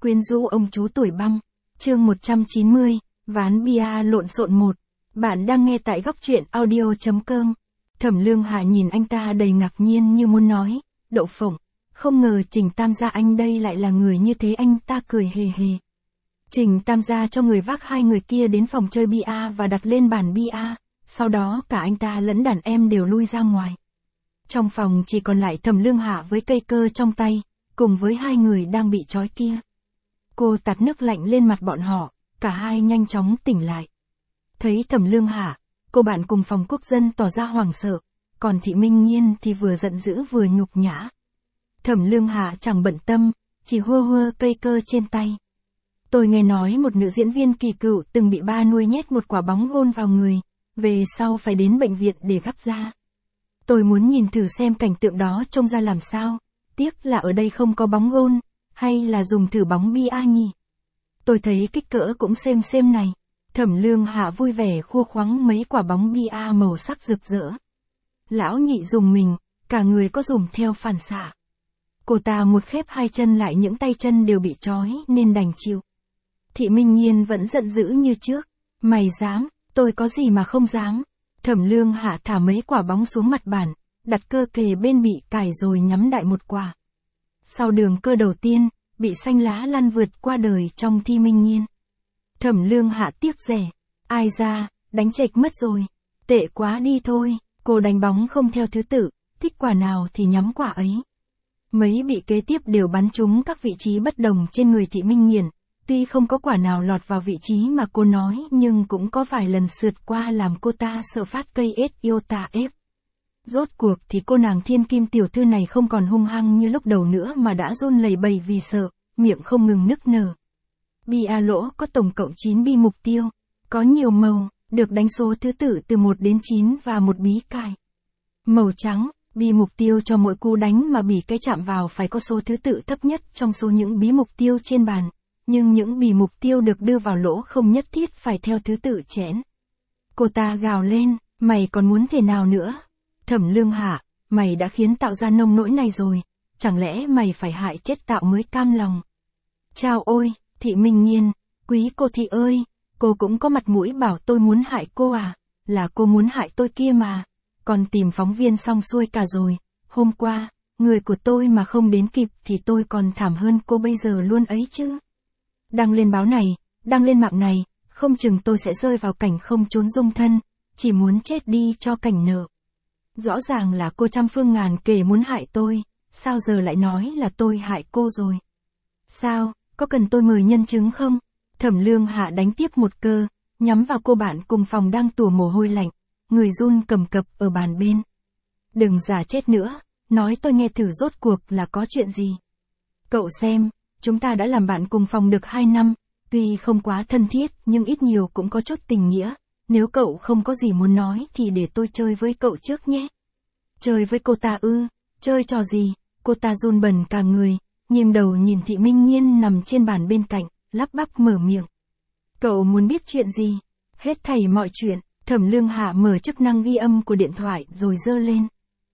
Quyến rũ ông chú tuổi băng. Chương 190, ván bia lộn xộn 1. Bạn đang nghe tại góc truyện audio.com. Thẩm Lương Hà nhìn anh ta đầy ngạc nhiên như muốn nói, đậu phộng, không ngờ Trình Tam gia anh đây lại là người như thế. Anh ta cười hề hề. Trình Tam gia cho người vác hai người kia đến phòng chơi bia và đặt lên bàn bia, sau đó cả anh ta lẫn đàn em đều lui ra ngoài. Trong phòng chỉ còn lại Thẩm Lương Hà với cây cơ trong tay, cùng với hai người đang bị trói kia. Cô tạt nước lạnh lên mặt bọn họ, cả hai nhanh chóng tỉnh lại. Thấy Thẩm Lương Hà, cô bạn cùng phòng quốc dân tỏ ra hoảng sợ, còn Thị Minh Nhiên thì vừa giận dữ vừa nhục nhã. Thẩm Lương Hà chẳng bận tâm, chỉ hơ hơ cây cơ trên tay. Tôi nghe nói một nữ diễn viên kỳ cựu từng bị ba nuôi nhét một quả bóng gôn vào người, về sau phải đến bệnh viện để gắp ra. Tôi muốn nhìn thử xem cảnh tượng đó trông ra làm sao, tiếc là ở đây không có bóng gôn, hay là dùng thử bóng bia nhỉ? Tôi thấy kích cỡ cũng xem này. Thẩm Lương Hạ vui vẻ khua khoắng mấy quả bóng bia màu sắc rực rỡ. Lão Nhị dùng mình, cả người có dùng theo phản xạ. Cô ta một khép hai chân lại, những tay chân đều bị trói nên đành chịu. Thị Minh Nhiên vẫn giận dữ như trước. Mày dám, tôi có gì mà không dám. Thẩm Lương Hạ thả mấy quả bóng xuống mặt bàn, đặt cơ kề bên bị cài rồi nhắm đại một quả. Sau đường cơ đầu tiên, bị xanh lá lăn vượt qua đời trong Thị Minh Nhiên. Thẩm Lương Hạ tiếc rẻ. Ai ra, đánh chệch mất rồi. Tệ quá đi thôi, cô đánh bóng không theo thứ tự, thích quả nào thì nhắm quả ấy. Mấy bị kế tiếp đều bắn trúng các vị trí bất đồng trên người Thị Minh Nhiên. Tuy không có quả nào lọt vào vị trí mà cô nói, nhưng cũng có vài lần sượt qua làm cô ta sợ phát cây ết yêu tà ép. Rốt cuộc thì cô nàng thiên kim tiểu thư này không còn hung hăng như lúc đầu nữa mà đã run lẩy bẩy vì sợ, miệng không ngừng nức nở. Bia lỗ có tổng cộng 9 bi mục tiêu, có nhiều màu, được đánh số thứ tự từ 1 đến 9 và một bí cài. Màu trắng, bi mục tiêu cho mỗi cú đánh mà bỉ cái chạm vào phải có số thứ tự thấp nhất trong số những bí mục tiêu trên bàn, nhưng những bì mục tiêu được đưa vào lỗ không nhất thiết phải theo thứ tự chén. Cô ta gào lên, mày còn muốn thế nào nữa? Thẩm Lương Hạ, mày đã khiến tạo ra nông nỗi này rồi, chẳng lẽ mày phải hại chết tạo mới cam lòng? Chao ôi, Thị Minh Nhiên, quý cô Thị ơi, cô cũng có mặt mũi bảo tôi muốn hại cô à? Là cô muốn hại tôi kia mà, còn tìm phóng viên xong xuôi cả rồi. Hôm qua, người của tôi mà không đến kịp thì tôi còn thảm hơn cô bây giờ luôn ấy chứ. Đăng lên báo này, đăng lên mạng này, không chừng tôi sẽ rơi vào cảnh không trốn dung thân, chỉ muốn chết đi cho cảnh nợ. Rõ ràng là cô trăm phương ngàn kề muốn hại tôi, sao giờ lại nói là tôi hại cô rồi? Sao, có cần tôi mời nhân chứng không? Thẩm Lương Hạ đánh tiếp một cơ, nhắm vào cô bạn cùng phòng đang tủa mồ hôi lạnh, người run cầm cập ở bàn bên. Đừng giả chết nữa, nói tôi nghe thử rốt cuộc là có chuyện gì. Cậu xem, chúng ta đã làm bạn cùng phòng được 2 năm, tuy không quá thân thiết nhưng ít nhiều cũng có chút tình nghĩa. Nếu cậu không có gì muốn nói thì để tôi chơi với cậu trước nhé. Chơi với cô ta ư? Chơi trò gì? Cô ta run bần cả người, nghiêng đầu nhìn Thị Minh Nhiên nằm trên bàn bên cạnh, lắp bắp mở miệng. Cậu muốn biết chuyện gì? Hết thảy mọi chuyện. Thẩm Lương Hạ mở chức năng ghi âm của điện thoại rồi giơ lên.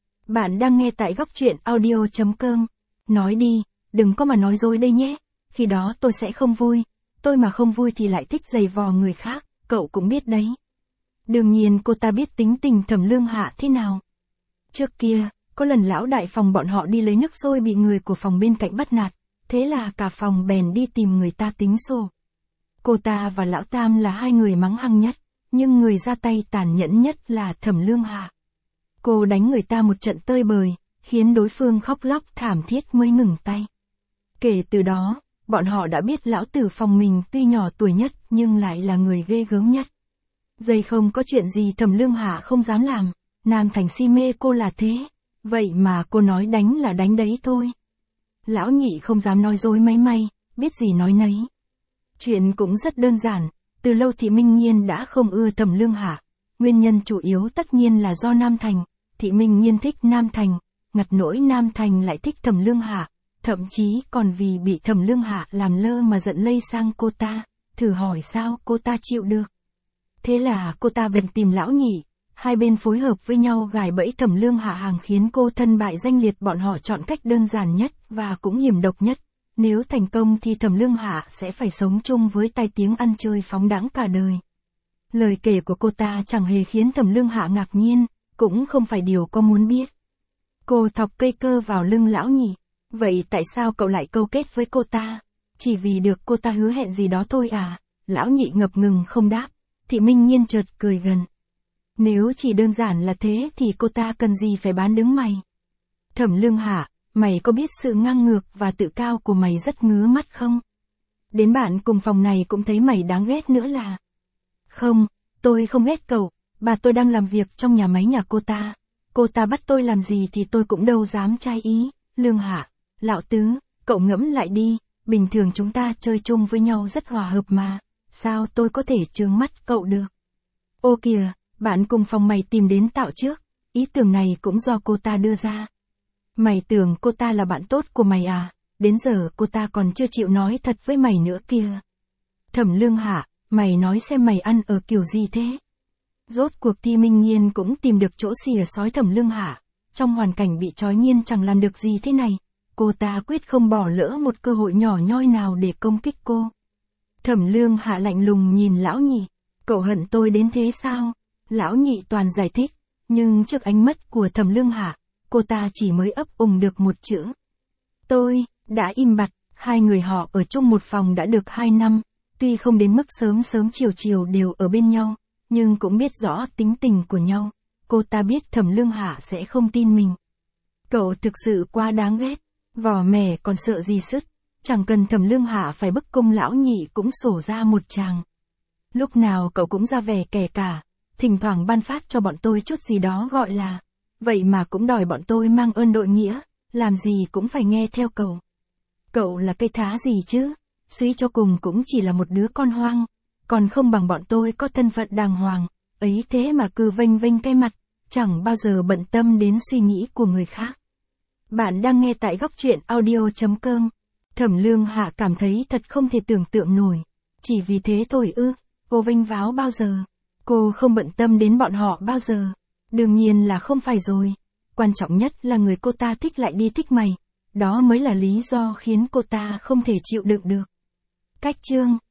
Bạn đang nghe tại góc truyện audio.com. Nói đi, đừng có mà nói dối đây nhé. Khi đó tôi sẽ không vui. Tôi mà không vui thì lại thích giày vò người khác, cậu cũng biết đấy. Đương nhiên cô ta biết tính tình Thẩm Lương Hạ thế nào. Trước kia, có lần lão đại phòng bọn họ đi lấy nước sôi bị người của phòng bên cạnh bắt nạt, thế là cả phòng bèn đi tìm người ta tính sổ. Cô ta và lão Tam là hai người mắng hăng nhất, nhưng người ra tay tàn nhẫn nhất là Thẩm Lương Hạ. Cô đánh người ta một trận tơi bời, khiến đối phương khóc lóc thảm thiết mới ngừng tay. Kể từ đó, bọn họ đã biết lão tử phòng mình tuy nhỏ tuổi nhất nhưng lại là người ghê gớm nhất. Dây không có chuyện gì Thẩm Lương Hạ không dám làm, Nam Thành si mê cô là thế, vậy mà cô nói đánh là đánh đấy thôi. Lão Nhị không dám nói dối mấy may, biết gì nói nấy. Chuyện cũng rất đơn giản, từ lâu Thị Minh Nhiên đã không ưa Thẩm Lương Hạ, nguyên nhân chủ yếu tất nhiên là do Nam Thành. Thị Minh Nhiên thích Nam Thành, ngặt nỗi Nam Thành lại thích Thẩm Lương Hạ, thậm chí còn vì bị Thẩm Lương Hạ làm lơ mà giận lây sang cô ta, thử hỏi sao cô ta chịu được. Thế là cô ta bèn tìm Lão Nhị, hai bên phối hợp với nhau gài bẫy Thẩm Lương Hạ hàng khiến cô thân bại danh liệt. Bọn họ chọn cách đơn giản nhất và cũng hiểm độc nhất, Nếu thành công thì Thẩm Lương Hạ sẽ phải sống chung với tai tiếng ăn chơi phóng đãng cả đời. Lời kể của cô ta chẳng hề khiến Thẩm Lương Hạ ngạc nhiên, cũng không phải điều cô muốn biết. Cô thọc cây cơ vào lưng Lão Nhị. Vậy tại sao cậu lại câu kết với cô ta? Chỉ vì được cô ta hứa hẹn gì đó thôi à? Lão Nhị ngập ngừng không đáp. Thị Minh Nhiên chợt cười gần. Nếu chỉ đơn giản là thế thì cô ta cần gì phải bán đứng mày? Thẩm Lương Hạ, mày có biết sự ngang ngược và tự cao của mày rất ngứa mắt không? Đến bạn cùng phòng này cũng thấy mày đáng ghét nữa là. Không, tôi không ghét cậu, bà tôi đang làm việc trong nhà máy nhà cô ta. Cô ta bắt tôi làm gì thì tôi cũng đâu dám chai ý. Lương Hạ, Lão Tứ, cậu ngẫm lại đi, bình thường chúng ta chơi chung với nhau rất hòa hợp mà, sao tôi có thể chướng mắt cậu được? Ô kìa, bạn cùng phòng mày tìm đến Tạo trước, ý tưởng này cũng do cô ta đưa ra. Mày tưởng cô ta là bạn tốt của mày à, đến giờ cô ta còn chưa chịu nói thật với mày nữa kìa. Thẩm Lương Hạ, mày nói xem mày ăn ở kiểu gì thế? Rốt cuộc Thi Minh Nhiên cũng tìm được chỗ xìa xói Thẩm Lương Hạ, trong hoàn cảnh bị trói nghiên chẳng làm được gì thế này, cô ta quyết không bỏ lỡ một cơ hội nhỏ nhoi nào để công kích cô. Thẩm Lương Hạ lạnh lùng nhìn Lão Nhị, cậu hận tôi đến thế sao? Lão Nhị toàn giải thích, nhưng trước ánh mắt của Thẩm Lương Hạ, cô ta chỉ mới ấp úng được một chữ. Tôi, đã im bặt, hai người họ ở chung một phòng đã được 2 năm, tuy không đến mức sớm sớm chiều chiều đều ở bên nhau, nhưng cũng biết rõ tính tình của nhau. Cô ta biết Thẩm Lương Hạ sẽ không tin mình. Cậu thực sự quá đáng ghét, vỏ mẻ còn sợ gì sứt, chẳng cần Thẩm Lương Hạ phải bức cung Lão Nhị cũng sổ ra một tràng. Lúc nào cậu cũng ra vẻ kẻ cả, thỉnh thoảng ban phát cho bọn tôi chút gì đó gọi là, vậy mà cũng đòi bọn tôi mang ơn đội nghĩa, làm gì cũng phải nghe theo cậu. Cậu là cây thá gì chứ, suy cho cùng cũng chỉ là một đứa con hoang, còn không bằng bọn tôi có thân phận đàng hoàng, ấy thế mà cứ vênh vênh cái mặt, chẳng bao giờ bận tâm đến suy nghĩ của người khác. Bạn đang nghe tại góc truyện audio.com. Thẩm Lương Hạ cảm thấy thật không thể tưởng tượng nổi. Chỉ vì thế thôi ư, cô vênh váo bao giờ? Cô không bận tâm đến bọn họ bao giờ? Đương nhiên là không phải rồi. Quan trọng nhất là người cô ta thích lại đi thích mày. Đó mới là lý do khiến cô ta không thể chịu đựng được. Cách chương